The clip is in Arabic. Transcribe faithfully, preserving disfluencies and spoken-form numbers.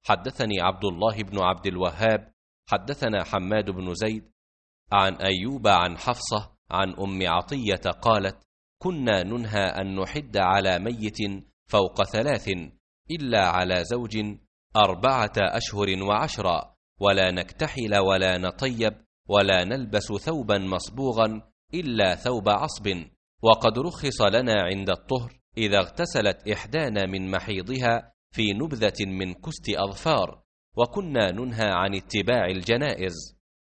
حدثني عبد الله بن عبد الوهاب حدثنا حماد بن زيد عن أيوب عن حفصة عن أم عطية قالت: كنا ننهى أن نحد على ميت فوق ثلاث إلا على زوج أربعة أشهر وعشرا، ولا نكتحل ولا نطيب ولا نلبس ثوبا مصبوغا إلا ثوب عصب. وقد رخص لنا عند الطهر إذا اغتسلت إحدانا من محيضها في نبذة من كست أظفار، وكنا ننهى عن اتباع الجنائز.